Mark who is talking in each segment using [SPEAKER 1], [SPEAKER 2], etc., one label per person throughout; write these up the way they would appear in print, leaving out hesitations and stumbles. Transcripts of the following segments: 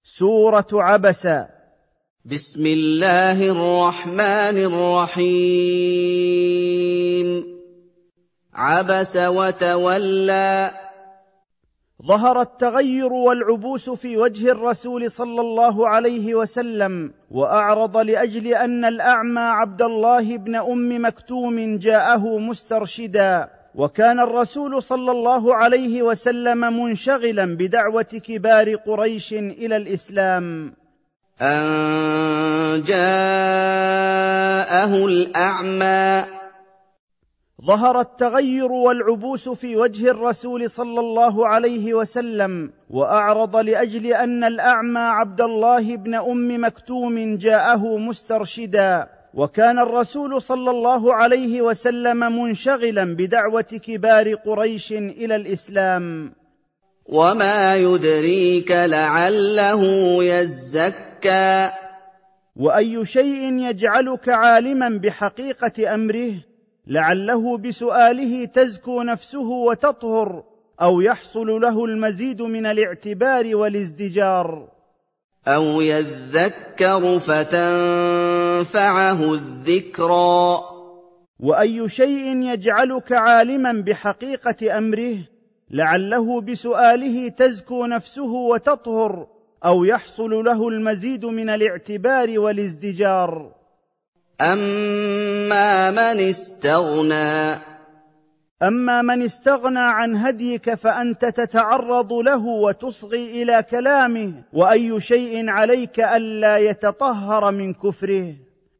[SPEAKER 1] سورة عبس.
[SPEAKER 2] بسم الله الرحمن الرحيم. عبس وتولى.
[SPEAKER 1] ظهر التغير والعبوس في وجه الرسول صلى الله عليه وسلم، وأعرض لأجل أن الأعمى عبد الله بن أم مكتوم جاءه مسترشدا، وكان الرسول صلى الله عليه وسلم منشغلا بدعوة كبار قريش إلى الإسلام.
[SPEAKER 2] أن جاءه الأعمى.
[SPEAKER 1] ظهر التغير والعبوس في وجه الرسول صلى الله عليه وسلم، وأعرض لأجل أن الأعمى عبد الله بن أم مكتوم جاءه مسترشدا، وكان الرسول صلى الله عليه وسلم منشغلا بدعوة كبار قريش إلى الإسلام.
[SPEAKER 2] وما يدريك لعله يزكى.
[SPEAKER 1] وأي شيء يجعلك عالما بحقيقة أمره؟ لعله بسؤاله تزكو نفسه وتطهر، أو يحصل له المزيد من الاعتبار والازدجار.
[SPEAKER 2] أو يذكر فتنفعه الذكرى.
[SPEAKER 1] وأي شيء يجعلك عالما بحقيقة أمره؟ لعله بسؤاله تزكو نفسه وتطهر، أو يحصل له المزيد من الاعتبار والازدجار.
[SPEAKER 2] أما من استغنى.
[SPEAKER 1] أما من استغنى عن هديك فأنت تتعرض له وتصغي إلى كلامه، وأي شيء عليك ألا يتطهر من كفره.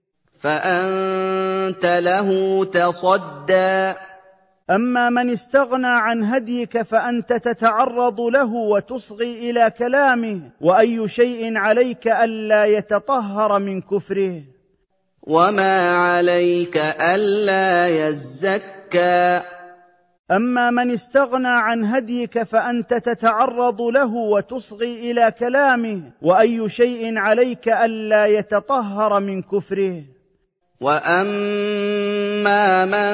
[SPEAKER 2] فأنت له تصدى.
[SPEAKER 1] أما من استغنى عن هديك فأنت تتعرض له وتصغي إلى كلامه، وأي شيء عليك ألا يتطهر من كفره.
[SPEAKER 2] وما عليك ألا يزكى.
[SPEAKER 1] أما من استغنى عن هديك فأنت تتعرض له وتصغي إلى كلامه، وأي شيء عليك ألا يتطهر من كفره.
[SPEAKER 2] وأما من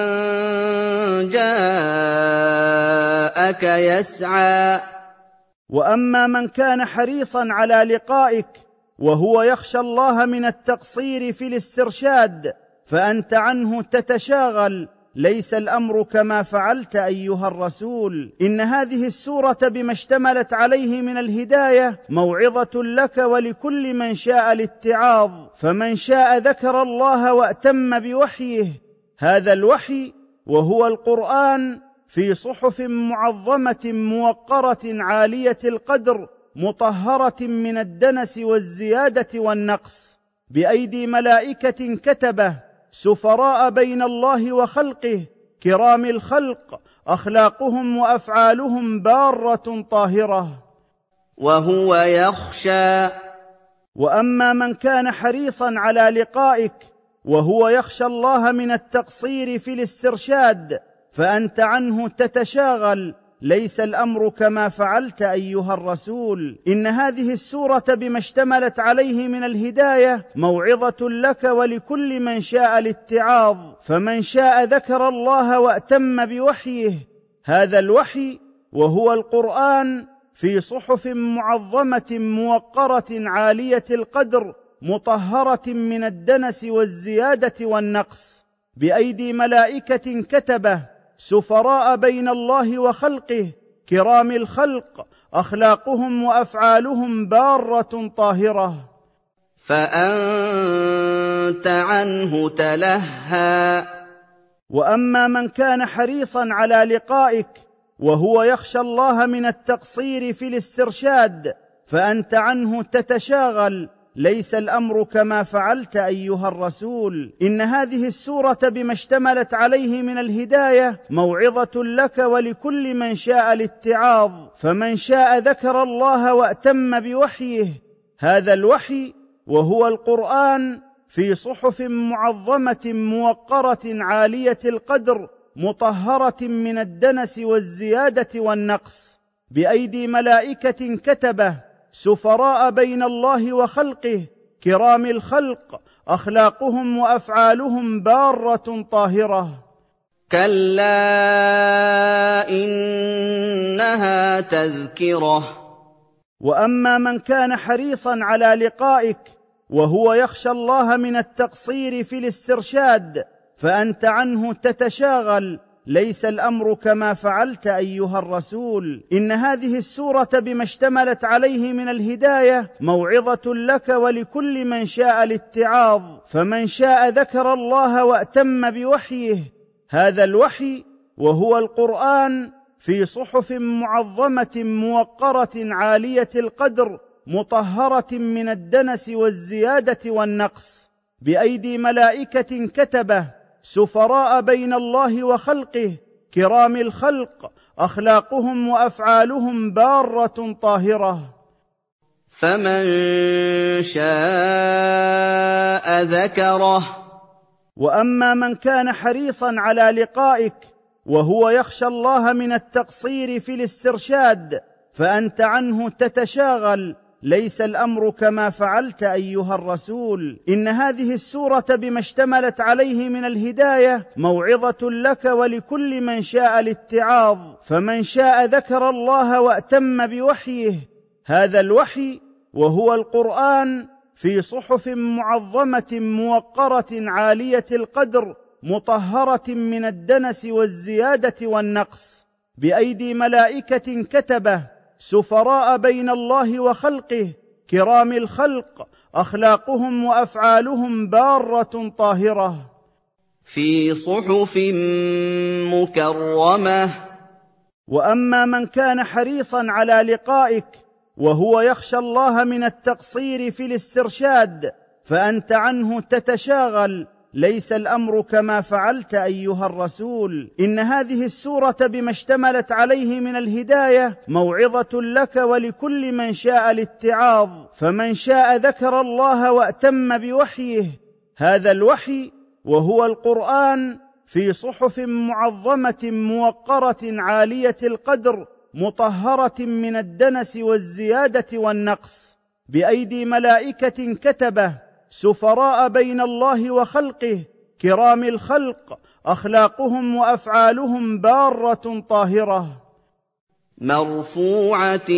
[SPEAKER 2] جاءك يسعى.
[SPEAKER 1] وأما من كان حريصا على لقائك وهو يخشى الله من التقصير في الاسترشاد، فأنت عنه تتشاغل، ليس الأمر كما فعلت أيها الرسول. إن هذه السورة بما اشتملت عليه من الهداية موعظة لك ولكل من شاء الاتعاظ، فمن شاء ذكر الله وأتم بوحيه. هذا الوحي وهو القرآن في صحف معظمة موقرة عالية القدر مطهرة من الدنس والزيادة والنقص، بأيدي ملائكة كتبه سفراء بين الله وخلقه، كرام الخلق، أخلاقهم وأفعالهم بارة طاهرة.
[SPEAKER 2] وهو يخشى.
[SPEAKER 1] وأما من كان حريصا على لقائك وهو يخشى الله من التقصير في الاسترشاد، فأنت عنه تتشاغل، ليس الأمر كما فعلت أيها الرسول. إن هذه السورة بما اشتملت عليه من الهداية موعظة لك ولكل من شاء الاتعاظ، فمن شاء ذكر الله وأتم بوحيه. هذا الوحي وهو القرآن في صحف معظمة موقرة عالية القدر مطهرة من الدنس والزيادة والنقص، بأيدي ملائكة كتبه سفراء بين الله وخلقه، كرام الخلق، أخلاقهم وأفعالهم بارة طاهرة.
[SPEAKER 2] فأنت عنه تلهى.
[SPEAKER 1] وأما من كان حريصا على لقائك وهو يخشى الله من التقصير في الاسترشاد، فأنت عنه تتشاغل، ليس الأمر كما فعلت أيها الرسول. إن هذه السورة بما اشتملت عليه من الهداية موعظة لك ولكل من شاء الاتعاظ، فمن شاء ذكر الله وأتم بوحيه. هذا الوحي وهو القرآن في صحف معظمة موقرة عالية القدر مطهرة من الدنس والزيادة والنقص، بأيدي ملائكة كتبه سفراء بين الله وخلقه، كرام الخلق، أخلاقهم وأفعالهم بارة طاهرة.
[SPEAKER 2] كلا إنها تذكرة.
[SPEAKER 1] واما من كان حريصا على لقائك وهو يخشى الله من التقصير في الاسترشاد فانت عنه تتشاغل، ليس الامر كما فعلت ايها الرسول. ان هذه السوره بما اشتملت عليه من الهدايه موعظه لك ولكل من شاء الاتعاظ، فمن شاء ذكر الله واتم بوحيه، هذا الوحي وهو القرآن، في صحف معظمة موقرة عالية القدر مطهرة من الدنس والزيادة والنقص، بأيدي ملائكة كتبه سفراء بين الله وخلقه، كرام الخلق، أخلاقهم وأفعالهم بارة طاهرة.
[SPEAKER 2] فمن شاء ذكره.
[SPEAKER 1] واما من كان حريصا على لقائك وهو يخشى الله من التقصير في الاسترشاد فانت عنه تتشاغل، ليس الامر كما فعلت ايها الرسول. ان هذه السوره بما اشتملت عليه من الهدايه موعظه لك ولكل من شاء الاتعاظ، فمن شاء ذكر الله واتم بوحيه، هذا الوحي وهو القرآن، في صحف معظمة موقرة عالية القدر مطهرة من الدنس والزيادة والنقص، بأيدي ملائكة كتبه سفراء بين الله وخلقه، كرام الخلق، أخلاقهم وأفعالهم بارة طاهرة.
[SPEAKER 2] في صحف مكرمة.
[SPEAKER 1] واما من كان حريصا على لقائك وهو يخشى الله من التقصير في الاسترشاد فانت عنه تتشاغل، ليس الامر كما فعلت ايها الرسول. ان هذه السوره بما اشتملت عليه من الهدايه موعظه لك ولكل من شاء الاتعاظ، فمن شاء ذكر الله واتم بوحيه، هذا الوحي وهو القرآن، في صحف معظمة موقرة عالية القدر مطهرة من الدنس والزيادة والنقص، بأيدي ملائكة كتبه سفراء بين الله وخلقه، كرام الخلق، أخلاقهم وأفعالهم بارة طاهرة.
[SPEAKER 2] مرفوعة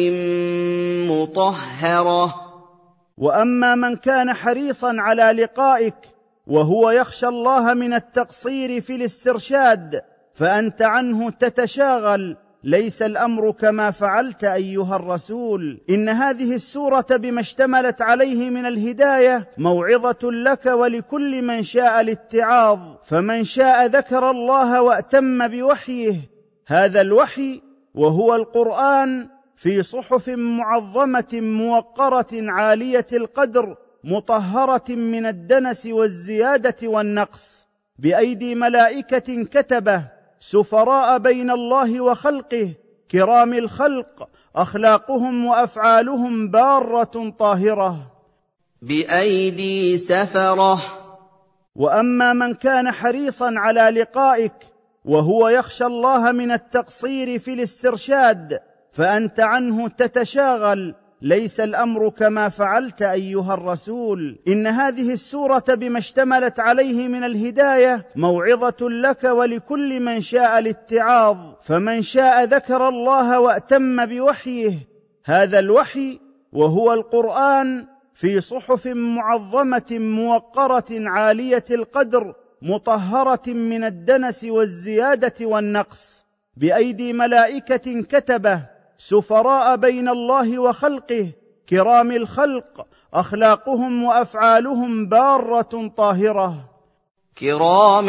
[SPEAKER 2] مطهرة.
[SPEAKER 1] واما من كان حريصا على لقائك وهو يخشى الله من التقصير في الاسترشاد فانت عنه تتشاغل، ليس الامر كما فعلت ايها الرسول. ان هذه السوره بما اشتملت عليه من الهدايه موعظه لك ولكل من شاء الاتعاظ، فمن شاء ذكر الله واتم بوحيه، هذا الوحي وهو القرآن، في صحف معظمة موقرة عالية القدر مطهرة من الدنس والزيادة والنقص، بأيدي ملائكة كتبه سفراء بين الله وخلقه، كرام الخلق، أخلاقهم وأفعالهم بارة طاهرة.
[SPEAKER 2] بأيدي سفرة.
[SPEAKER 1] واما من كان حريصا على لقائك وهو يخشى الله من التقصير في الاسترشاد فانت عنه تتشاغل، ليس الامر كما فعلت ايها الرسول. ان هذه السوره بما اشتملت عليه من الهدايه موعظه لك ولكل من شاء الاتعاظ، فمن شاء ذكر الله واتم بوحيه، هذا الوحي وهو القرآن، في صحف معظمة موقرة عالية القدر مطهرة من الدنس والزيادة والنقص، بأيدي ملائكة كتبه سفراء بين الله وخلقه، كرام الخلق، أخلاقهم وأفعالهم بارة طاهرة.
[SPEAKER 2] كرام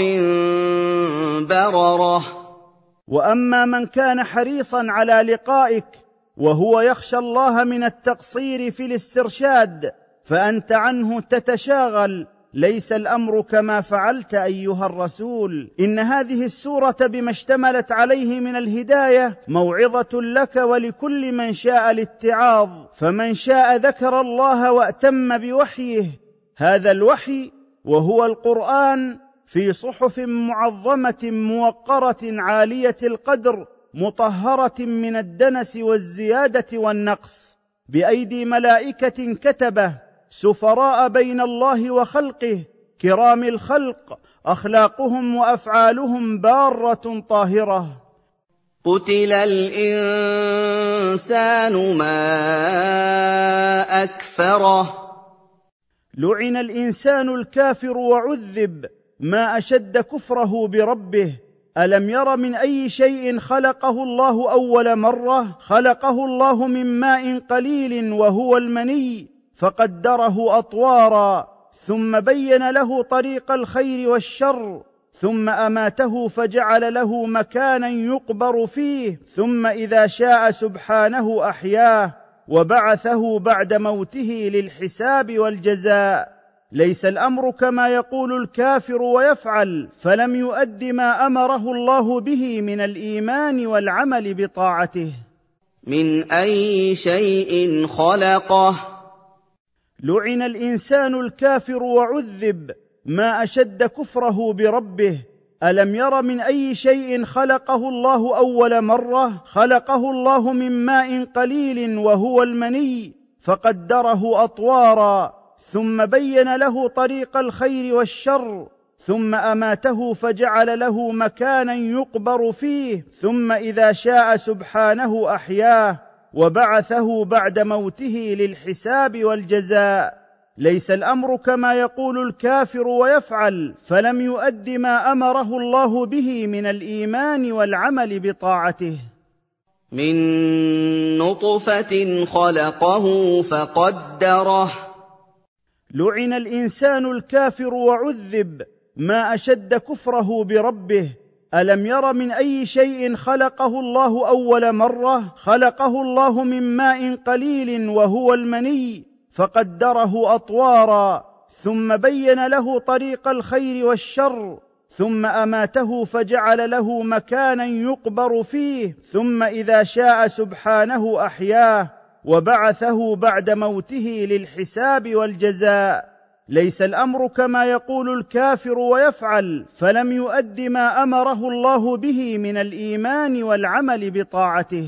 [SPEAKER 2] بررة.
[SPEAKER 1] واما من كان حريصا على لقائك وهو يخشى الله من التقصير في الاسترشاد فانت عنه تتشاغل، ليس الامر كما فعلت ايها الرسول. ان هذه السوره بما اشتملت عليه من الهدايه موعظه لك ولكل من شاء الاتعاظ، فمن شاء ذكر الله واتم بوحيه، هذا الوحي وهو القرآن، في صحف معظمة موقرة عالية القدر مطهرة من الدنس والزيادة والنقص، بأيدي ملائكة كتبه سفراء بين الله وخلقه، كرام الخلق، أخلاقهم وأفعالهم بارة طاهرة.
[SPEAKER 2] قُتِلَ الْإِنسَانُ مَا أَكْفَرَهُ
[SPEAKER 1] لعن الإنسان الكافر وعذب ما أشد كفره بربه. ألم ير من أي شيء خلقه الله أول مرة؟ خلقه الله من ماء قليل وهو المني، فقدره أطوارا، ثم بين له طريق الخير والشر، ثم أماته فجعل له مكانا يقبر فيه، ثم إذا شاء سبحانه أحياه وبعثه بعد موته للحساب والجزاء. ليس الأمر كما يقول الكافر ويفعل، فلم يؤد ما أمره الله به من الإيمان والعمل بطاعته.
[SPEAKER 2] من أي شيء خلقه؟
[SPEAKER 1] لعن الإنسان الكافر وعذب ما أشد كفره بربه. ألم ير من أي شيء خلقه الله أول مرة؟ خلقه الله من ماء قليل وهو المني، فقدره أطوارا، ثم بين له طريق الخير والشر، ثم أماته فجعل له مكانا يقبر فيه، ثم إذا شاء سبحانه أحياه وبعثه بعد موته للحساب والجزاء. ليس الأمر كما يقول الكافر ويفعل، فلم يؤد ما أمره الله به من الإيمان والعمل بطاعته.
[SPEAKER 2] من نطفة خلقه فقدره.
[SPEAKER 1] لعن الإنسان الكافر وعذب ما أشد كفره بربه. ألم ير من أي شيء خلقه الله أول مرة؟ خلقه الله من ماء قليل وهو المني، فقدره أطوارا، ثم بين له طريق الخير والشر، ثم أماته فجعل له مكانا يقبر فيه، ثم إذا شاء سبحانه أحياه وبعثه بعد موته للحساب والجزاء. ليس الأمر كما يقول الكافر ويفعل، فلم يؤد ما أمره الله به من الإيمان والعمل بطاعته.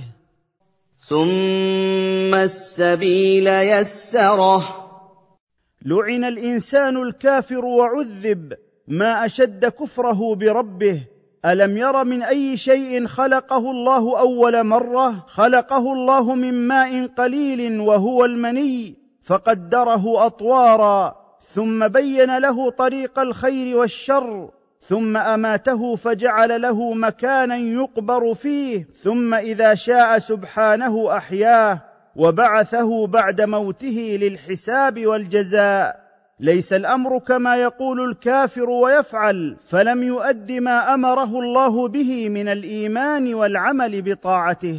[SPEAKER 2] ثم السبيل يسره.
[SPEAKER 1] لعن الإنسان الكافر وعذب ما أشد كفره بربه. ألم ير من أي شيء خلقه الله أول مرة؟ خلقه الله من ماء قليل وهو المني، فقدره أطوارا، ثم بين له طريق الخير والشر، ثم أماته فجعل له مكانا يقبر فيه، ثم إذا شاء سبحانه أحياه وبعثه بعد موته للحساب والجزاء. ليس الأمر كما يقول الكافر ويفعل، فلم يؤد ما أمره الله به من الإيمان والعمل بطاعته.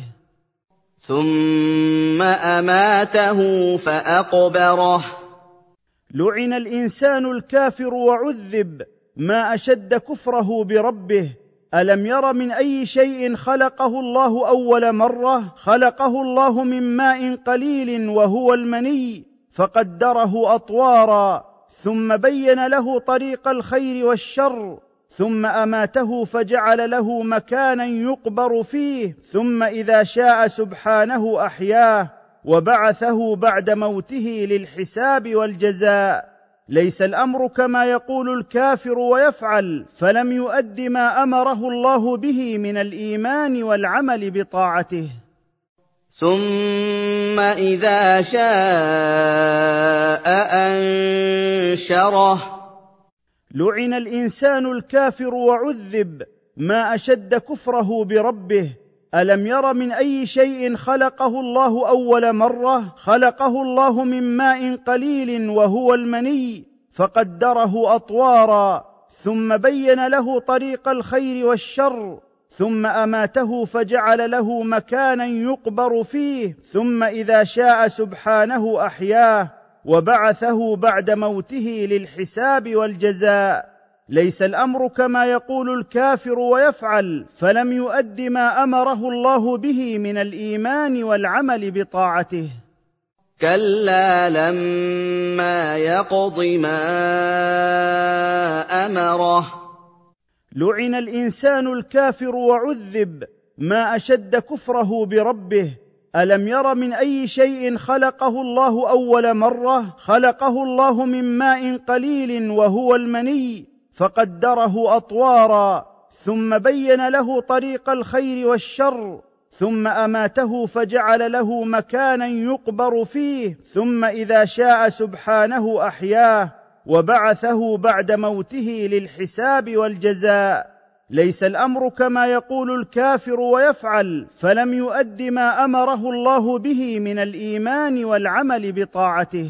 [SPEAKER 2] ثم أماته فأقبره.
[SPEAKER 1] لعن الإنسان الكافر وعذب ما أشد كفره بربه. ألم ير من أي شيء خلقه الله أول مرة؟ خلقه الله من ماء قليل وهو المني، فقدره أطوارا، ثم بين له طريق الخير والشر، ثم أماته فجعل له مكانا يقبر فيه، ثم إذا شاء سبحانه أحياه وبعثه بعد موته للحساب والجزاء. ليس الأمر كما يقول الكافر ويفعل، فلم يؤد ما أمره الله به من الإيمان والعمل بطاعته.
[SPEAKER 2] ثم إذا شاء أنشره.
[SPEAKER 1] لعن الإنسان الكافر وعذب ما أشد كفره بربه. ألم ير من أي شيء خلقه الله أول مرة؟ خلقه الله من ماء قليل وهو المني، فقدره أطوارا، ثم بين له طريق الخير والشر، ثم أماته فجعل له مكانا يقبر فيه، ثم إذا شاء سبحانه أحياه وبعثه بعد موته للحساب والجزاء. ليس الأمر كما يقول الكافر ويفعل، فلم يؤد ما أمره الله به من الإيمان والعمل بطاعته.
[SPEAKER 2] كلا لما يقض ما أمره.
[SPEAKER 1] لعن الإنسان الكافر وعذب ما أشد كفره بربه. ألم ير من أي شيء خلقه الله أول مرة؟ خلقه الله من ماء قليل وهو المني، فقدره أطوارا، ثم بين له طريق الخير والشر، ثم اماته فجعل له مكانا يقبر فيه، ثم اذا شاء سبحانه احياه وبعثه بعد موته للحساب والجزاء. ليس الامر كما يقول الكافر ويفعل، فلم يؤد ما امره الله به من الايمان والعمل بطاعته.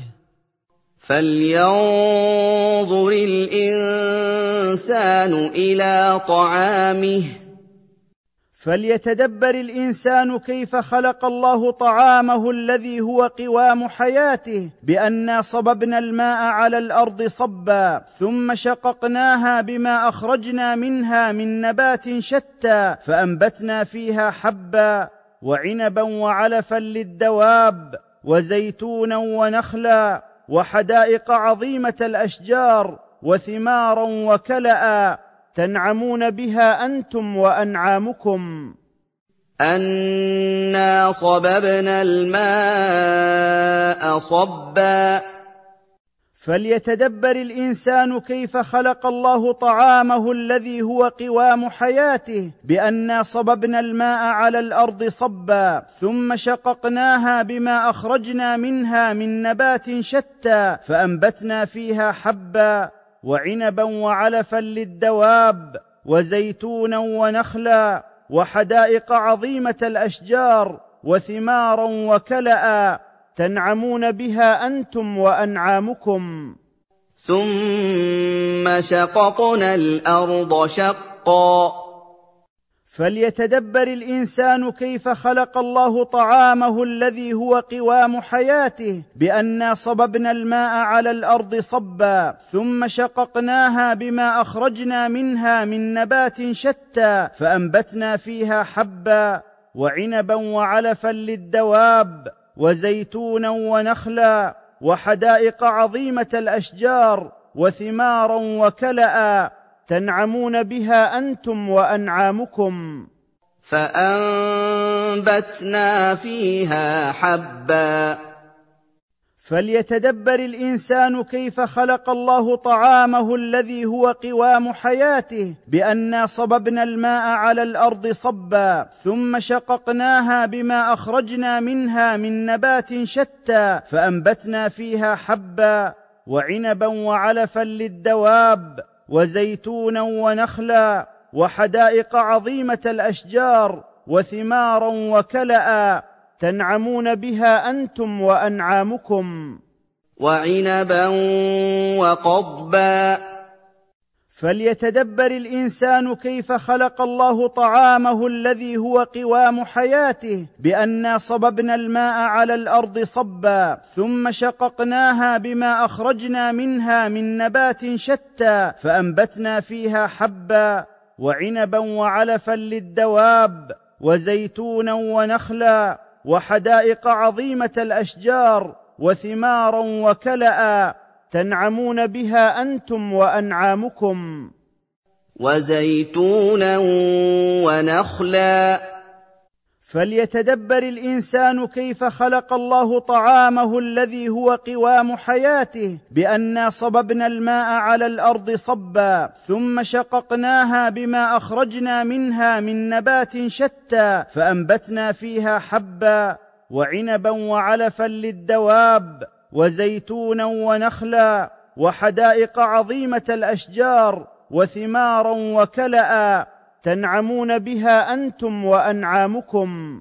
[SPEAKER 2] فلينظر الإنسان إلى طعامه،
[SPEAKER 1] فليتدبر الإنسان كيف خلق الله طعامه الذي هو قوام حياته، بأننا صببنا الماء على الأرض صبا، ثم شققناها بما أخرجنا منها من نبات شتى، فأنبتنا فيها حبا وعنبا وعلفا للدواب وزيتونا ونخلا وحدائق عظيمة الأشجار وثمارا وكلأ تنعمون بها أنتم وأنعامكم.
[SPEAKER 2] أنا صببنا الماء صبا،
[SPEAKER 1] فليتدبر الإنسان كيف خلق الله طعامه الذي هو قوام حياته، بأننا صببنا الماء على الأرض صبا، ثم شققناها بما أخرجنا منها من نبات شتى، فأنبتنا فيها حبا وعنبا وعلفا للدواب وزيتونا ونخلا وحدائق عظيمة الأشجار وثمارا وكلأ تنعمون بها أنتم وأنعامكم.
[SPEAKER 2] ثم شققنا الأرض شقا،
[SPEAKER 1] فليتدبر الإنسان كيف خلق الله طعامه الذي هو قوام حياته، بأننا صببنا الماء على الأرض صبا، ثم شققناها بما أخرجنا منها من نبات شتى، فأنبتنا فيها حبا وعنبا وعلفا للدواب وزيتونا ونخلا وحدائق عظيمة الأشجار وثمارا وكلأ تنعمون بها أنتم وأنعامكم.
[SPEAKER 2] فأنبتنا فيها حبا،
[SPEAKER 1] فليتدبر الإنسان كيف خلق الله طعامه الذي هو قوام حياته، بأننا صببنا الماء على الأرض صبا، ثم شققناها بما أخرجنا منها من نبات شتى، فأنبتنا فيها حبا وعنبا وعلفا للدواب وزيتونا ونخلا وحدائق عظيمة الأشجار وثمارا وكلأ تنعمون بها أنتم وأنعامكم.
[SPEAKER 2] وعنبا وقضبا،
[SPEAKER 1] فليتدبر الإنسان كيف خلق الله طعامه الذي هو قوام حياته، بأننا صببنا الماء على الأرض صبا، ثم شققناها بما أخرجنا منها من نبات شتى، فأنبتنا فيها حبا وعنبا وعلفا للدواب وزيتونا ونخلا وحدائق عظيمة الأشجار وثمارا وكلأ تنعمون بها أنتم وأنعامكم.
[SPEAKER 2] وزيتونا ونخلا،
[SPEAKER 1] فليتدبر الإنسان كيف خلق الله طعامه الذي هو قوام حياته، بأننا صببنا الماء على الأرض صبا، ثم شققناها بما أخرجنا منها من نبات شتى، فأنبتنا فيها حبا وعنبا وعلفا للدواب وزيتونا ونخلا وحدائق عظيمة الأشجار وثمارا وكلأ تنعمون بها أنتم وأنعامكم.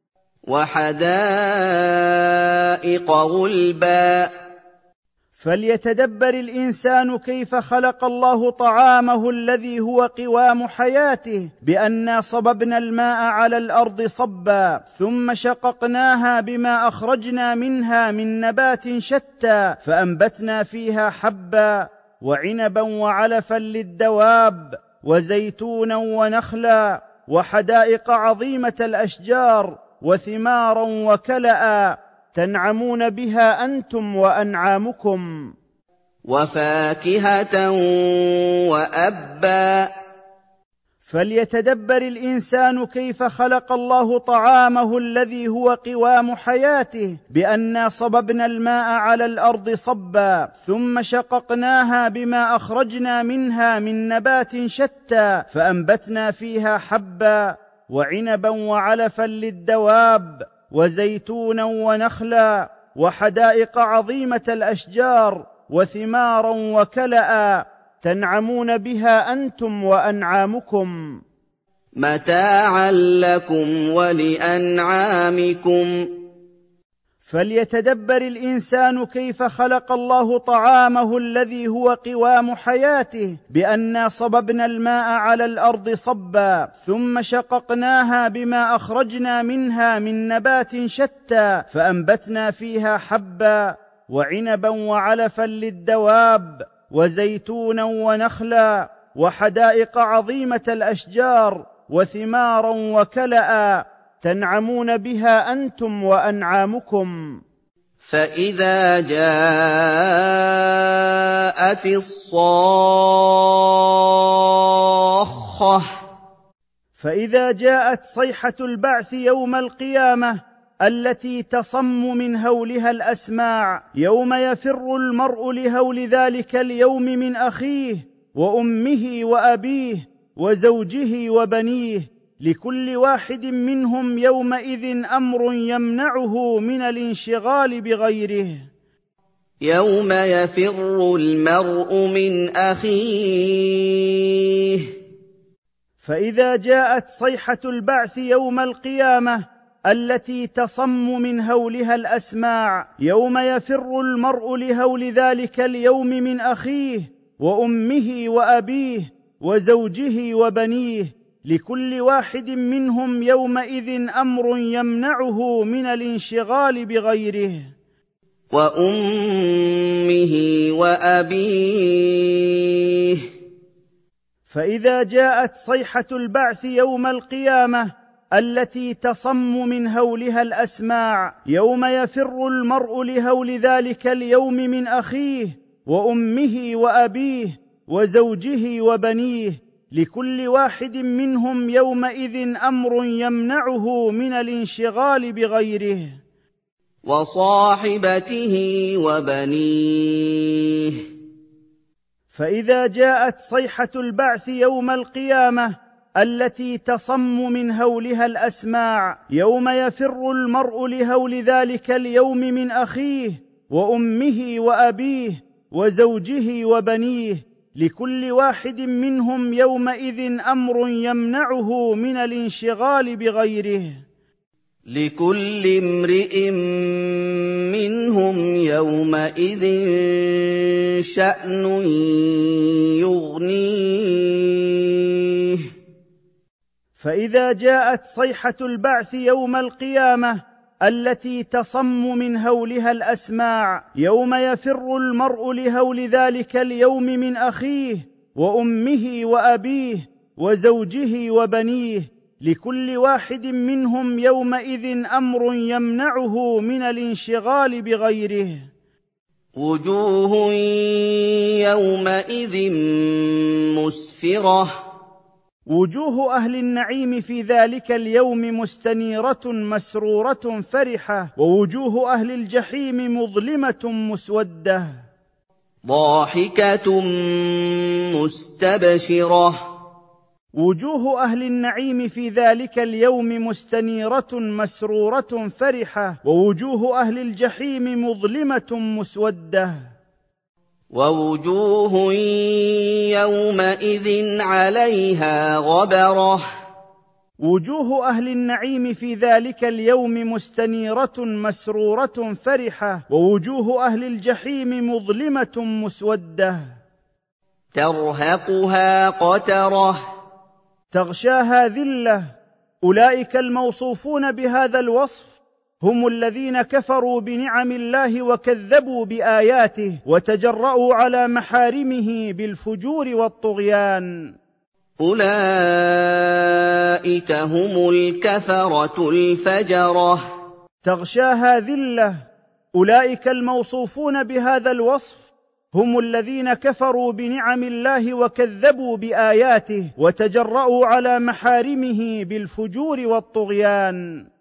[SPEAKER 2] وحدائق غلبا،
[SPEAKER 1] فليتدبر الإنسان كيف خلق الله طعامه الذي هو قوام حياته، بأننا صببنا الماء على الأرض صبا، ثم شققناها بما أخرجنا منها من نبات شتى، فأنبتنا فيها حبا وعنبا وعلفا للدواب وزيتونا ونخلا وحدائق عظيمة الأشجار وثمارا وكلأ تنعمون بها أنتم وأنعامكم.
[SPEAKER 2] وفاكهة وأبا،
[SPEAKER 1] فليتدبر الإنسان كيف خلق الله طعامه الذي هو قوام حياته، بأننا صببنا الماء على الأرض صبا ثم شققناها بما أخرجنا منها من نبات شتى فأنبتنا فيها حبا وعنبا وعلفا للدواب وزيتونا ونخلا وحدائق عظيمة الأشجار وثمارا وكلأ تنعمون بها أنتم وأنعامكم
[SPEAKER 2] متاعا لكم ولأنعامكم.
[SPEAKER 1] فليتدبر الإنسان كيف خلق الله طعامه الذي هو قوام حياته، بأننا صببنا الماء على الأرض صبا ثم شققناها بما أخرجنا منها من نبات شتى فأنبتنا فيها حبا وعنبا وعلفا للدواب وزيتونا ونخلا وحدائق عظيمة الأشجار وثمارا وكلأ تنعمون بها أنتم وأنعامكم.
[SPEAKER 2] فإذا جاءت الصاخة
[SPEAKER 1] فإذا جاءت صيحة البعث يوم القيامة التي تصم من هولها الأسماع، يوم يفر المرء لهول ذلك اليوم من أخيه وأمه وأبيه وزوجه وبنيه، لكل واحد منهم يومئذ أمر يمنعه من الانشغال بغيره.
[SPEAKER 2] يوم يفر المرء من أخيه
[SPEAKER 1] فإذا جاءت صيحة البعث يوم القيامة التي تصم من هولها الأسماع، يوم يفر المرء لهول ذلك اليوم من أخيه وأمه وأبيه وزوجه وبنيه، لكل واحد منهم يومئذ أمر يمنعه من الانشغال بغيره.
[SPEAKER 2] وأمه وأبيه
[SPEAKER 1] فإذا جاءت صيحة البعث يوم القيامة التي تصم من هولها الأسماع، يوم يفر المرء لهول ذلك اليوم من أخيه وأمه وأبيه وزوجه وبنيه، لكل واحد منهم يومئذ أمر يمنعه من الانشغال بغيره.
[SPEAKER 2] وصاحبته وبنيه
[SPEAKER 1] فإذا جاءت صيحة البعث يوم القيامة التي تصم من هولها الأسماع، يوم يفر المرء لهول ذلك اليوم من أخيه وأمه وأبيه وزوجه وبنيه، لكل واحد منهم يومئذ أمر يمنعه من الانشغال بغيره.
[SPEAKER 2] لكل امرئ منهم يومئذ شأن يغنيه.
[SPEAKER 1] فإذا جاءت صيحة البعث يوم القيامة التي تصم من هولها الأسماع، يوم يفر المرء لهول ذلك اليوم من أخيه وأمه وأبيه وزوجه وبنيه، لكل واحد منهم يومئذ أمر يمنعه من الانشغال بغيره.
[SPEAKER 2] وجوه يومئذ مسفرة
[SPEAKER 1] وجوه أهل النعيم في ذلك اليوم مستنيرة مسرورة فرحة، ووجوه أهل الجحيم مظلمة مسودة.
[SPEAKER 2] ضاحكة مستبشرة
[SPEAKER 1] وجوه أهل النعيم في ذلك اليوم مستنيرة مسرورة فرحة، ووجوه أهل الجحيم مظلمة مسودة.
[SPEAKER 2] ووجوه يومئذ عليها غبرة
[SPEAKER 1] وجوه أهل النعيم في ذلك اليوم مستنيرة مسرورة فرحة، ووجوه أهل الجحيم مظلمة مسودة.
[SPEAKER 2] ترهقها قترة
[SPEAKER 1] تغشاها ذلة. أولئك الموصوفون بهذا الوصف هم الذين كفروا بنعم الله وكذبوا بآياته وتجرؤوا على محارمه بالفجور والطغيان.
[SPEAKER 2] أولئك هم الكفرة الفجرة.
[SPEAKER 1] تغشاها ذلة. أولئك الموصوفون بهذا الوصف هم الذين كفروا بنعم الله وكذبوا باياته وتجرأوا على محارمه بالفجور والطغيان.